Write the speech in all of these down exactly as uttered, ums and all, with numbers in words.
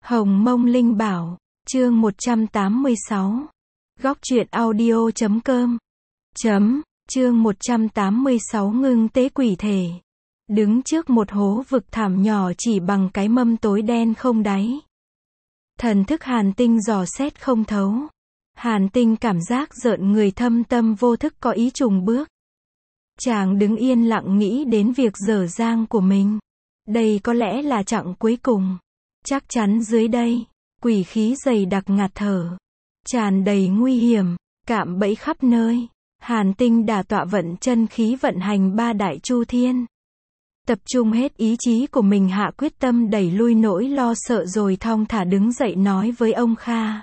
Hồng Mông Linh Bảo, chương một trăm tám mươi sáu. Góc truyện audio chấm com. Chấm, chương một trăm tám mươi sáu ngưng tế quỷ thể. Đứng trước một hố vực thẳm nhỏ chỉ bằng cái mâm tối đen không đáy. Thần thức Hàn Tinh dò xét không thấu. Hàn Tinh cảm giác rợn người, thâm tâm vô thức có ý trùng bước. Chàng đứng yên lặng nghĩ đến việc dở dang của mình. Đây có lẽ là chặng cuối cùng. Chắc chắn dưới đây, quỷ khí dày đặc ngạt thở, tràn đầy nguy hiểm, cạm bẫy khắp nơi. Hàn Tinh đả tọa vận chân khí, vận hành ba đại chu thiên. Tập trung hết ý chí của mình, hạ quyết tâm đẩy lui nỗi lo sợ rồi thong thả đứng dậy nói với ông Kha.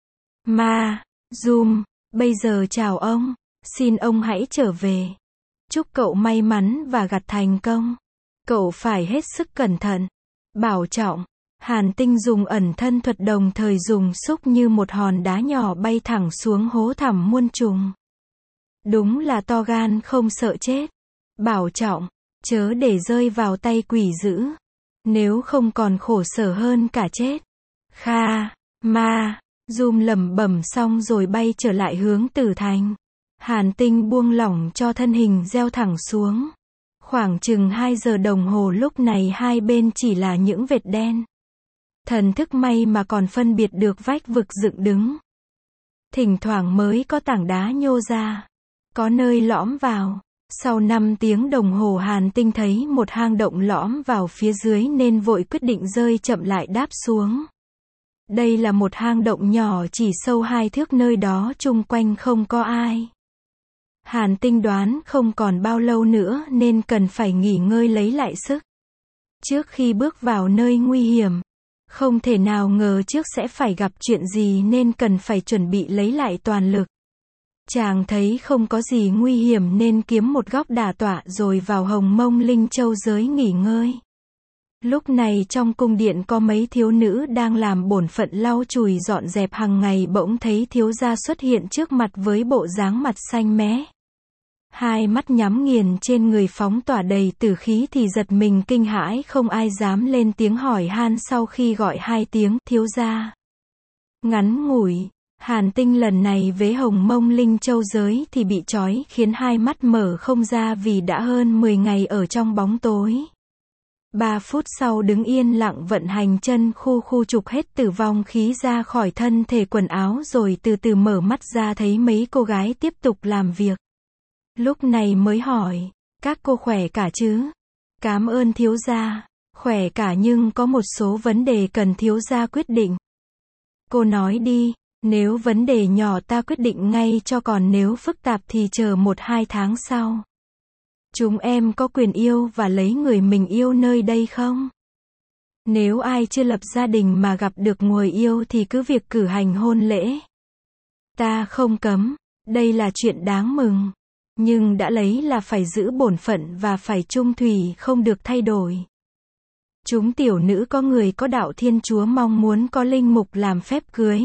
Ma, Zoom, bây giờ chào ông, xin ông hãy trở về. Chúc cậu may mắn và gặt thành công. Cậu phải hết sức cẩn thận, bảo trọng. Hàn Tinh dùng ẩn thân thuật đồng thời dùng xúc như một hòn đá nhỏ bay thẳng xuống hố thẳm muôn trùng. Đúng là to gan không sợ chết. Bảo trọng, chớ để rơi vào tay quỷ dữ. Nếu không còn khổ sở hơn cả chết. Kha, ma, Zoom lẩm bẩm xong rồi bay trở lại hướng Tử Thành. Hàn Tinh buông lỏng cho thân hình gieo thẳng xuống. Khoảng chừng hai giờ đồng hồ, lúc này hai bên chỉ là những vệt đen. Thần thức may mà còn phân biệt được vách vực dựng đứng. Thỉnh thoảng mới có tảng đá nhô ra, có nơi lõm vào. Sau năm tiếng đồng hồ Hàn Tinh thấy một hang động lõm vào phía dưới nên vội quyết định rơi chậm lại đáp xuống. Đây là một hang động nhỏ chỉ sâu hai thước, nơi đó chung quanh không có ai. Hàn Tinh đoán không còn bao lâu nữa nên cần phải nghỉ ngơi lấy lại sức. Trước khi bước vào nơi nguy hiểm, không thể nào ngờ trước sẽ phải gặp chuyện gì nên cần phải chuẩn bị lấy lại toàn lực. Chàng thấy không có gì nguy hiểm nên kiếm một góc đả tọa rồi vào Hồng Mông Linh Châu giới nghỉ ngơi. Lúc này trong cung điện có mấy thiếu nữ đang làm bổn phận lau chùi dọn dẹp hàng ngày, bỗng thấy thiếu gia xuất hiện trước mặt với bộ dáng mặt xanh mé. Hai mắt nhắm nghiền, trên người phóng tỏa đầy tử khí thì giật mình kinh hãi, không ai dám lên tiếng hỏi han. Sau khi gọi hai tiếng thiếu gia, ngắn ngủi, Hàn Tinh lần này với Hồng Mông Linh Châu giới thì bị trói khiến hai mắt mở không ra vì đã hơn mười ngày ở trong bóng tối. Ba phút sau đứng yên lặng vận hành chân khu khu trục hết tử vong khí ra khỏi thân thể quần áo rồi từ từ mở mắt ra, thấy mấy cô gái tiếp tục làm việc. Lúc này mới hỏi, các cô khỏe cả chứ? Cảm ơn thiếu gia, khỏe cả nhưng có một số vấn đề cần thiếu gia quyết định. Cô nói đi, nếu vấn đề nhỏ ta quyết định ngay cho, còn nếu phức tạp thì chờ một hai tháng sau. Chúng em có quyền yêu và lấy người mình yêu nơi đây không? Nếu ai chưa lập gia đình mà gặp được người yêu thì cứ việc cử hành hôn lễ. Ta không cấm, đây là chuyện đáng mừng. Nhưng đã lấy là phải giữ bổn phận và phải trung thủy, không được thay đổi. Chúng tiểu nữ có người có đạo Thiên Chúa mong muốn có linh mục làm phép cưới.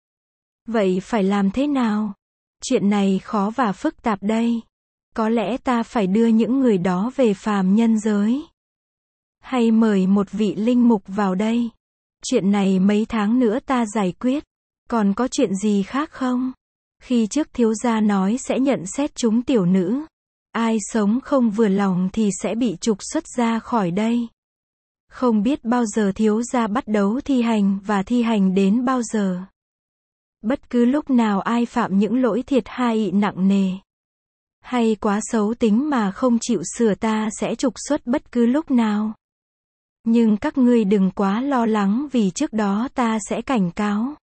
Vậy phải làm thế nào? Chuyện này khó và phức tạp đây. Có lẽ ta phải đưa những người đó về phàm nhân giới. Hay mời một vị linh mục vào đây. Chuyện này mấy tháng nữa ta giải quyết. Còn có chuyện gì khác không? Khi trước thiếu gia nói sẽ nhận xét chúng tiểu nữ. Ai sống không vừa lòng thì sẽ bị trục xuất ra khỏi đây. Không biết bao giờ thiếu gia bắt đầu thi hành và thi hành đến bao giờ. Bất cứ lúc nào ai phạm những lỗi thiệt hại nặng nề, hay quá xấu tính mà không chịu sửa, ta sẽ trục xuất bất cứ lúc nào. Nhưng các ngươi đừng quá lo lắng vì trước đó ta sẽ cảnh cáo.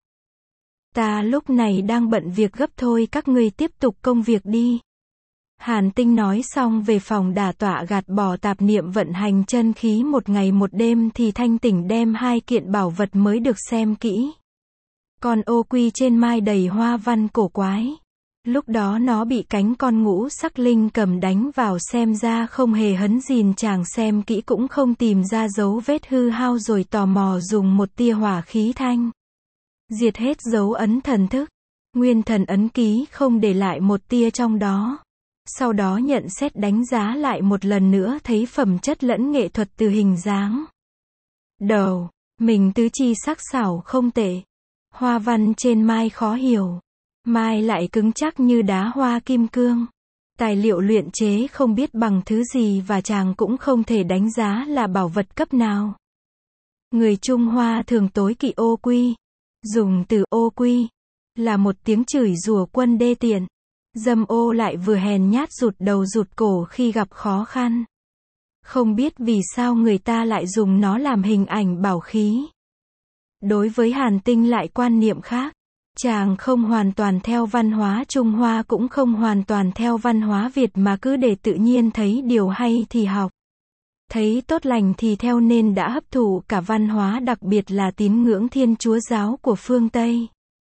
Ta lúc này đang bận việc gấp thôi, các ngươi tiếp tục công việc đi. Hàn Tinh nói xong về phòng đả tọa, gạt bỏ tạp niệm, vận hành chân khí một ngày một đêm thì thanh tỉnh, đem hai kiện bảo vật mới được xem kỹ. Con ô quy trên mai đầy hoa văn cổ quái. Lúc đó nó bị cánh con ngũ sắc linh cầm đánh vào, xem ra không hề hấn gìn, chàng xem kỹ cũng không tìm ra dấu vết hư hao rồi tò mò dùng một tia hỏa khí thanh diệt hết dấu ấn thần thức. Nguyên thần ấn ký không để lại một tia trong đó. Sau đó nhận xét đánh giá lại một lần nữa, thấy phẩm chất lẫn nghệ thuật từ hình dáng, đầu, Mình tứ chi sắc sảo không tệ. Hoa văn trên mai khó hiểu. Mai lại cứng chắc như đá hoa kim cương. Tài liệu luyện chế không biết bằng thứ gì và chàng cũng không thể đánh giá là bảo vật cấp nào. Người Trung Hoa thường tối kỵ ô quy. Dùng từ ô quy là một tiếng chửi rủa quân đê tiện. Dâm ô lại vừa hèn nhát rụt đầu rụt cổ khi gặp khó khăn. Không biết vì sao người ta lại dùng nó làm hình ảnh bảo khí. Đối với Hàn Tinh lại quan niệm khác. Chàng không hoàn toàn theo văn hóa Trung Hoa cũng không hoàn toàn theo văn hóa Việt mà cứ để tự nhiên thấy điều hay thì học. Thấy tốt lành thì theo nên đã hấp thụ cả văn hóa đặc biệt là tín ngưỡng Thiên Chúa giáo của phương Tây.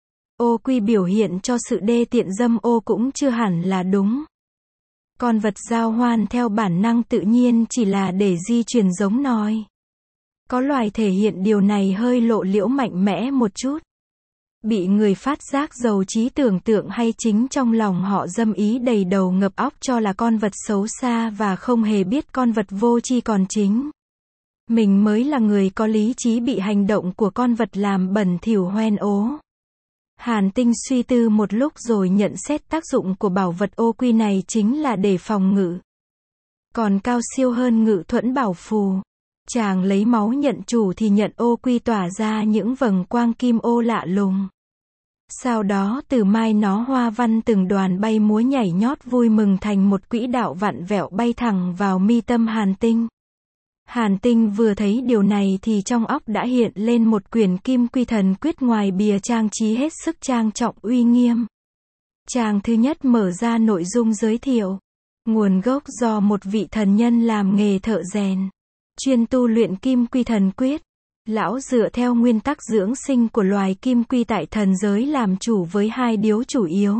Ô quy biểu hiện cho sự đê tiện dâm ô cũng chưa hẳn là đúng. Con vật giao hoan theo bản năng tự nhiên chỉ là để di truyền giống nòi. Có loài thể hiện điều này hơi lộ liễu mạnh mẽ một chút. Bị người phát giác giàu trí tưởng tượng hay chính trong lòng họ dâm ý đầy đầu ngập óc cho là con vật xấu xa và không hề biết con vật vô tri còn chính. Mình mới là người có lý trí bị hành động của con vật làm bẩn thỉu hoen ố. Hàn Tinh suy tư một lúc rồi nhận xét tác dụng của bảo vật ô quy này chính là để phòng ngự. Còn cao siêu hơn ngự thuẫn bảo phù. Chàng lấy máu nhận chủ thì nhận ô quy tỏa ra những vầng quang kim ô lạ lùng. Sau đó từ mai nó hoa văn từng đoàn bay múa nhảy nhót vui mừng thành một quỹ đạo vặn vẹo bay thẳng vào mi tâm Hàn Tinh. Hàn Tinh vừa thấy điều này thì trong óc đã hiện lên một quyển Kim Quy Thần Quyết ngoài bìa trang trí hết sức trang trọng uy nghiêm. Trang thứ nhất mở ra nội dung giới thiệu. Nguồn gốc do một vị thần nhân làm nghề thợ rèn. Chuyên tu luyện Kim Quy Thần Quyết. Lão dựa theo nguyên tắc dưỡng sinh của loài kim quy tại thần giới làm chủ với hai điếu chủ yếu.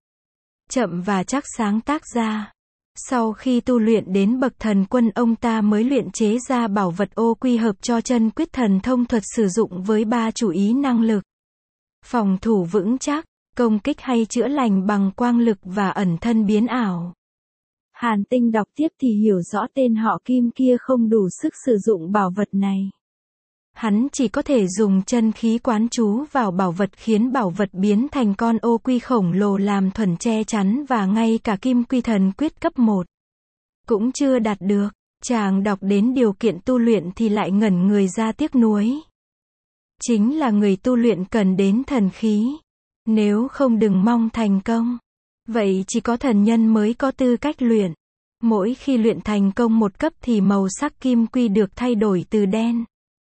Chậm và chắc sáng tác ra. Sau khi tu luyện đến bậc thần quân ông ta mới luyện chế ra bảo vật ô quy hợp cho chân quyết thần thông thuật sử dụng với ba chủ ý năng lực. Phòng thủ vững chắc, công kích hay chữa lành bằng quang lực và ẩn thân biến ảo. Hàn Tinh đọc tiếp thì hiểu rõ tên họ Kim kia không đủ sức sử dụng bảo vật này. Hắn chỉ có thể dùng chân khí quán chú vào bảo vật khiến bảo vật biến thành con ô quy khổng lồ làm thuần che chắn và ngay cả Kim Quy Thần Quyết cấp một cũng chưa đạt được. Chàng đọc đến điều kiện tu luyện thì lại ngẩn người ra tiếc nuối. Chính là người tu luyện cần đến thần khí. Nếu không đừng mong thành công. Vậy chỉ có thần nhân mới có tư cách luyện. Mỗi khi luyện thành công một cấp thì màu sắc kim quy được thay đổi từ đen,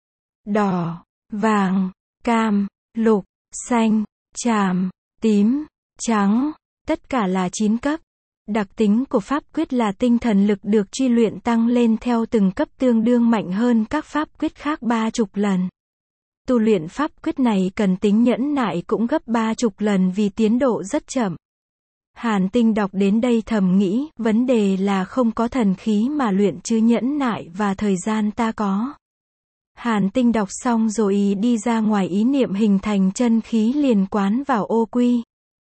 đỏ, vàng, cam, lục, xanh, tràm, tím, trắng, tất cả là chín cấp. Đặc tính của pháp quyết là tinh thần lực được truy luyện tăng lên theo từng cấp tương đương mạnh hơn các pháp quyết khác ba chục lần. Tu luyện pháp quyết này cần tính nhẫn nại cũng gấp ba chục lần vì tiến độ rất chậm. Hàn Tinh đọc đến đây thầm nghĩ, vấn đề là không có thần khí mà luyện chứ nhẫn nại và thời gian ta có. Hàn Tinh đọc xong rồi đi ra ngoài ý niệm hình thành chân khí liền quán vào ô quy.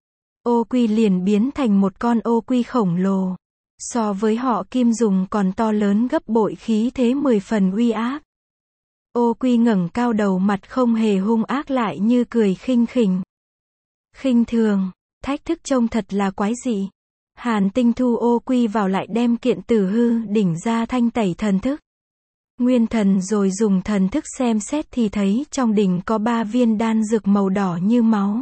Ô quy liền biến thành một con ô quy khổng lồ. So với họ Kim dùng còn to lớn gấp bội khí thế mười phần uy áp. Ô quy ngẩng cao đầu mặt không hề hung ác lại như cười khinh khỉnh. Khinh thường, thách thức trông thật là quái dị. Hàn Tinh thu ô quy vào lại đem kiện tử hư đỉnh ra thanh tẩy thần thức. Nguyên thần rồi dùng thần thức xem xét thì thấy trong đỉnh có ba viên đan dược màu đỏ như máu.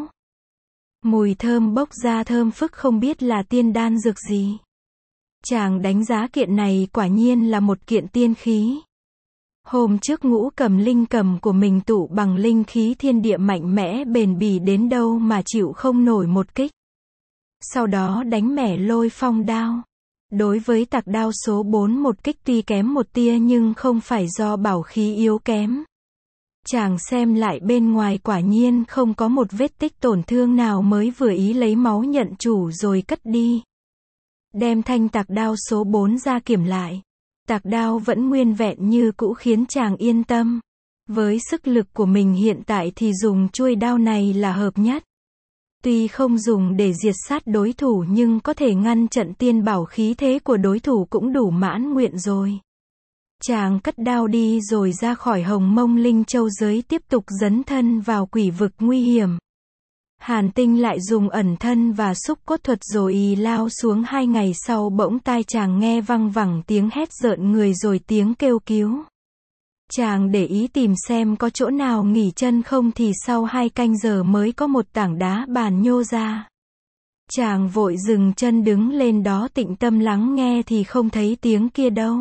Mùi thơm bốc ra thơm phức không biết là tiên đan dược gì. Chàng đánh giá kiện này quả nhiên là một kiện tiên khí. Hôm trước ngũ cầm linh cầm của mình tụ bằng linh khí thiên địa mạnh mẽ bền bỉ đến đâu mà chịu không nổi một kích. Sau đó đánh mẻ lôi phong đao. Đối với tạc đao số bốn một kích tuy kém một tia nhưng không phải do bảo khí yếu kém. Chàng xem lại bên ngoài quả nhiên không có một vết tích tổn thương nào mới vừa ý lấy máu nhận chủ rồi cất đi. Đem thanh tạc đao số bốn ra kiểm lại. Tạc đao vẫn nguyên vẹn như cũ khiến chàng yên tâm. Với sức lực của mình hiện tại thì dùng chuôi đao này là hợp nhất. Tuy không dùng để diệt sát đối thủ nhưng có thể ngăn trận tiên bảo khí thế của đối thủ cũng đủ mãn nguyện rồi. Chàng cất đao đi rồi ra khỏi Hồng Mông Linh Châu giới tiếp tục dấn thân vào quỷ vực nguy hiểm. Hàn Tinh lại dùng ẩn thân và xúc cốt thuật rồi y lao xuống. Hai ngày sau bỗng tai chàng nghe văng vẳng tiếng hét rợn người rồi tiếng kêu cứu. Chàng để ý tìm xem có chỗ nào nghỉ chân không thì sau hai canh giờ mới có một tảng đá bàn nhô ra. Chàng vội dừng chân đứng lên đó tĩnh tâm lắng nghe thì không thấy tiếng kia đâu.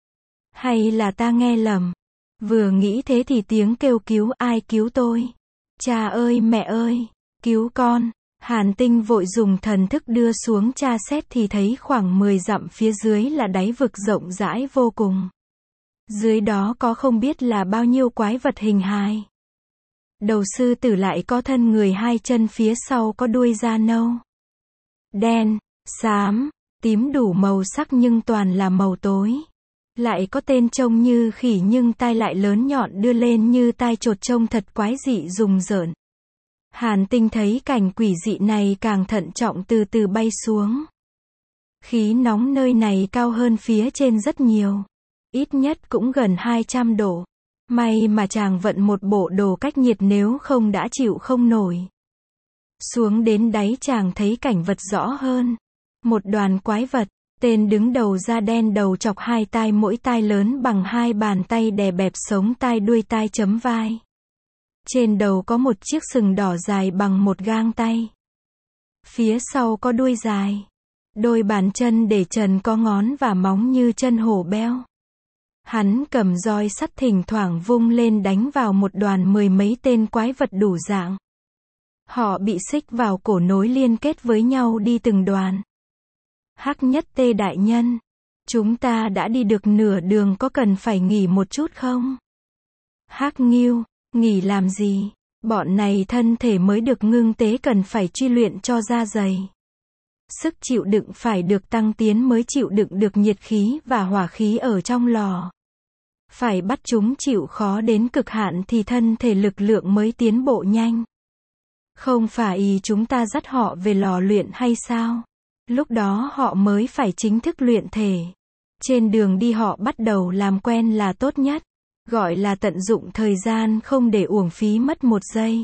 Hay là ta nghe lầm? Vừa nghĩ thế thì tiếng kêu cứu, ai cứu tôi? Cha ơi mẹ ơi, cứu con. Hàn Tinh vội dùng thần thức đưa xuống tra xét thì thấy khoảng mười dặm phía dưới là đáy vực rộng rãi vô cùng. Dưới đó có không biết là bao nhiêu quái vật hình hài. Đầu sư tử lại có thân người, hai chân phía sau có đuôi da nâu, đen, xám, tím đủ màu sắc nhưng toàn là màu tối. Lại có tên trông như khỉ nhưng tai lại lớn nhọn đưa lên như tai chột, trông thật quái dị rùng rợn. Hàn Tinh thấy cảnh quỷ dị này càng thận trọng từ từ bay xuống. Khí nóng nơi này cao hơn phía trên rất nhiều. Ít nhất cũng gần hai trăm độ. May mà chàng vận một bộ đồ cách nhiệt nếu không đã chịu không nổi. Xuống đến đáy chàng thấy cảnh vật rõ hơn. Một đoàn quái vật, tên đứng đầu da đen đầu chọc, hai tai mỗi tai lớn bằng hai bàn tay, đè bẹp sống tai, đuôi tai chấm vai. Trên đầu có một chiếc sừng đỏ dài bằng một gang tay. Phía sau có đuôi dài. Đôi bàn chân để trần có ngón và móng như chân hổ beo. Hắn cầm roi sắt thỉnh thoảng vung lên đánh vào một đoàn mười mấy tên quái vật đủ dạng. Họ bị xích vào cổ nối liên kết với nhau đi từng đoàn. Hắc Nhất Tê đại nhân, chúng ta đã đi được nửa đường, có cần phải nghỉ một chút không? Hắc Ngưu, nghỉ làm gì? Bọn này thân thể mới được ngưng tế, cần phải truy luyện cho da dày. Sức chịu đựng phải được tăng tiến mới chịu đựng được nhiệt khí và hỏa khí ở trong lò. Phải bắt chúng chịu khó đến cực hạn thì thân thể lực lượng mới tiến bộ nhanh. Không phải chúng ta dắt họ về lò luyện hay sao? Lúc đó họ mới phải chính thức luyện thể. Trên đường đi họ bắt đầu làm quen là tốt nhất. Gọi là tận dụng thời gian không để uổng phí mất một giây.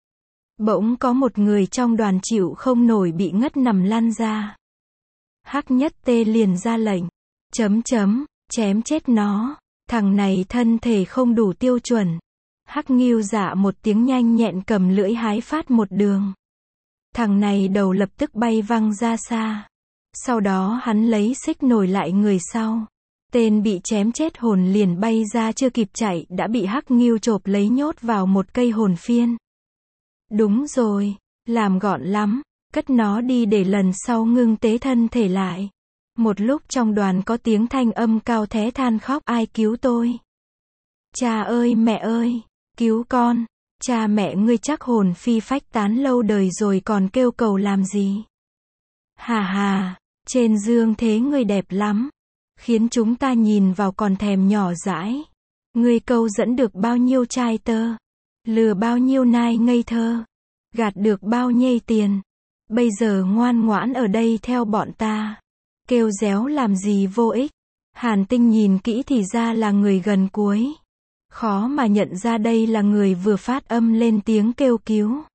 Bỗng có một người trong đoàn chịu không nổi bị ngất nằm lăn ra. Hắc Nhất Tê liền ra lệnh. Chấm chấm, chém chết nó. Thằng này thân thể không đủ tiêu chuẩn. Hắc Ngưu dạ một tiếng nhanh nhẹn cầm lưỡi hái phát một đường. Thằng này đầu lập tức bay văng ra xa. Sau đó hắn lấy xích nổi lại người sau. Tên bị chém chết hồn liền bay ra, chưa kịp chạy đã bị Hắc Ngưu chộp lấy nhốt vào một cây hồn phiên. Đúng rồi, làm gọn lắm, cất nó đi để lần sau ngưng tế thân thể lại. Một lúc trong đoàn có tiếng thanh âm cao thé than khóc, ai cứu tôi? Cha ơi mẹ ơi, cứu con. Cha mẹ ngươi chắc hồn phi phách tán lâu đời rồi còn kêu cầu làm gì? Hà hà, trên dương thế ngươi đẹp lắm, khiến chúng ta nhìn vào còn thèm nhỏ dãi. Ngươi câu dẫn được bao nhiêu trai tơ, lừa bao nhiêu nai ngây thơ, gạt được bao nhiêu tiền. Bây giờ ngoan ngoãn ở đây theo bọn ta. Kêu réo làm gì vô ích. Hàn Tinh nhìn kỹ thì ra là người gần cuối. Khó mà nhận ra đây là người vừa phát âm lên tiếng kêu cứu.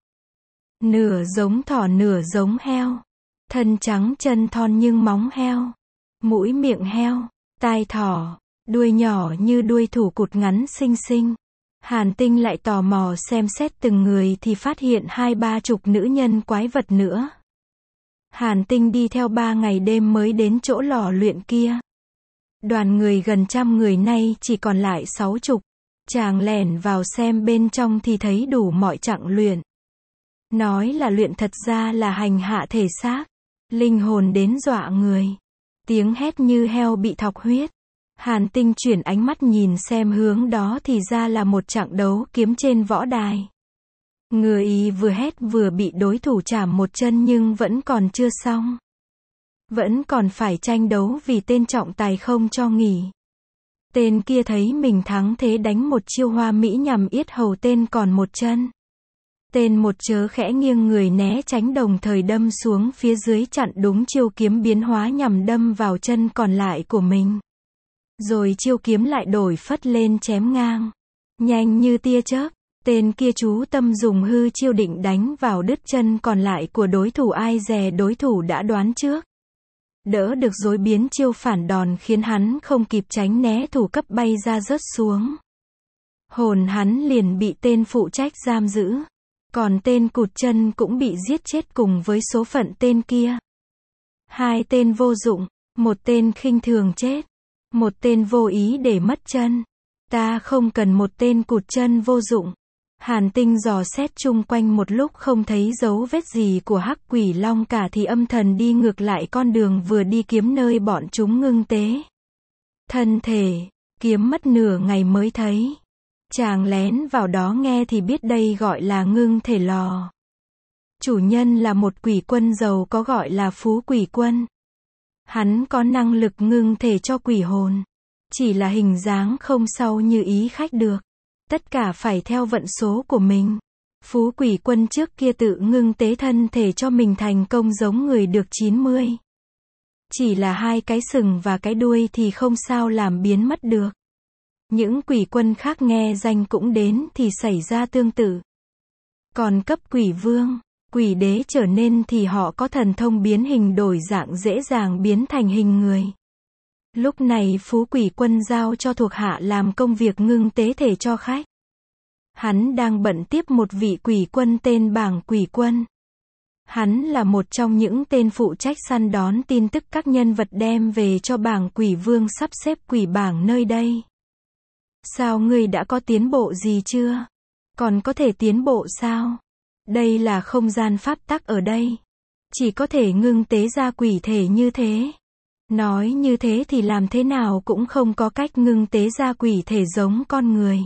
Nửa giống thỏ nửa giống heo. Thân trắng chân thon nhưng móng heo. Mũi miệng heo, tai thỏ, đuôi nhỏ như đuôi thủ cụt ngắn xinh xinh. Hàn Tinh lại tò mò xem xét từng người thì phát hiện hai ba chục nữ nhân quái vật nữa. Hàn Tinh đi theo ba ngày đêm mới đến chỗ lò luyện kia. Đoàn người gần trăm người nay chỉ còn lại sáu chục. Chàng lẻn vào xem bên trong thì thấy đủ mọi chặng luyện. Nói là luyện thật ra là hành hạ thể xác, linh hồn đến dọa người. Tiếng hét như heo bị thọc huyết. Hàn Tinh chuyển ánh mắt nhìn xem hướng đó thì ra là một trận đấu kiếm trên võ đài. Người y vừa hét vừa bị đối thủ chảm một chân nhưng vẫn còn chưa xong. Vẫn còn phải tranh đấu vì tên trọng tài không cho nghỉ. Tên kia thấy mình thắng thế đánh một chiêu hoa mỹ nhằm yết hầu tên còn một chân. Tên một chớ khẽ nghiêng người né tránh đồng thời đâm xuống phía dưới chặn đúng chiêu kiếm biến hóa nhằm đâm vào chân còn lại của mình. Rồi chiêu kiếm lại đổi phất lên chém ngang. Nhanh như tia chớp, tên kia chú tâm dùng hư chiêu định đánh vào đứt chân còn lại của đối thủ, ai dè đối thủ đã đoán trước. Đỡ được rối biến chiêu phản đòn khiến hắn không kịp tránh né, thủ cấp bay ra rớt xuống. Hồn hắn liền bị tên phụ trách giam giữ. Còn tên cụt chân cũng bị giết chết cùng với số phận tên kia. Hai tên vô dụng, một tên khinh thường chết, một tên vô ý để mất chân. Ta không cần một tên cụt chân vô dụng. Hàn Tinh dò xét chung quanh một lúc không thấy dấu vết gì của Hắc Quỷ Long cả thì âm thần đi ngược lại con đường vừa đi kiếm nơi bọn chúng ngưng tế thân thể, kiếm mất nửa ngày mới thấy. Chàng lén vào đó nghe thì biết đây gọi là ngưng thể lò. Chủ nhân là một quỷ quân giàu có gọi là Phú Quỷ Quân. Hắn có năng lực ngưng thể cho quỷ hồn. Chỉ là hình dáng không sao như ý khách được. Tất cả phải theo vận số của mình. Phú Quỷ Quân trước kia tự ngưng tế thân thể cho mình thành công giống người được chín mươi. Chỉ là hai cái sừng và cái đuôi thì không sao làm biến mất được. Những quỷ quân khác nghe danh cũng đến thì xảy ra tương tự. Còn cấp quỷ vương, quỷ đế trở nên thì họ có thần thông biến hình đổi dạng, dễ dàng biến thành hình người. Lúc này Phú Quỷ Quân giao cho thuộc hạ làm công việc ngưng tế thể cho khách. Hắn đang bận tiếp một vị quỷ quân tên Bảng Quỷ Quân. Hắn là một trong những tên phụ trách săn đón tin tức các nhân vật đem về cho Bảng Quỷ Vương sắp xếp quỷ bảng nơi đây. Sao ngươi đã có tiến bộ gì chưa? Còn có thể tiến bộ sao? Đây là không gian pháp tắc ở đây. Chỉ có thể ngưng tế ra quỷ thể như thế. Nói như thế thì làm thế nào cũng không có cách ngưng tế ra quỷ thể giống con người.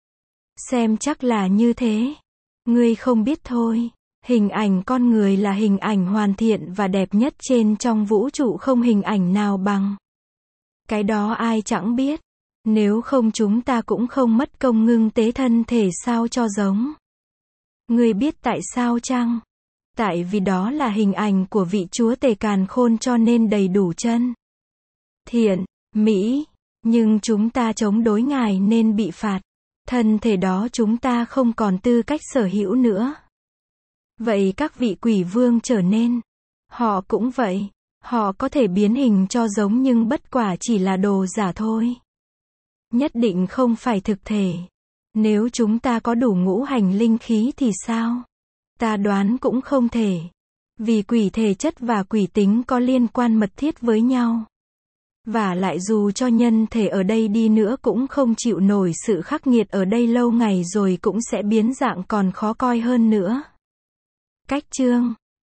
Xem chắc là như thế. Ngươi không biết thôi. Hình ảnh con người là hình ảnh hoàn thiện và đẹp nhất trên trong vũ trụ, không hình ảnh nào bằng. Cái đó ai chẳng biết. Nếu không chúng ta cũng không mất công ngưng tế thân thể sao cho giống. Ngươi biết tại sao chăng? Tại vì đó là hình ảnh của vị chúa tể càn khôn cho nên đầy đủ chân thiện, mỹ, nhưng chúng ta chống đối ngài nên bị phạt. Thân thể đó chúng ta không còn tư cách sở hữu nữa. Vậy các vị quỷ vương trở nên, họ cũng vậy, họ có thể biến hình cho giống nhưng bất quả chỉ là đồ giả thôi. Nhất định không phải thực thể. Nếu chúng ta có đủ ngũ hành linh khí thì sao? Ta đoán cũng không thể. Vì quỷ thể chất và quỷ tính có liên quan mật thiết với nhau. Và lại dù cho nhân thể ở đây đi nữa cũng không chịu nổi sự khắc nghiệt ở đây lâu ngày rồi cũng sẽ biến dạng còn khó coi hơn nữa. Cách chương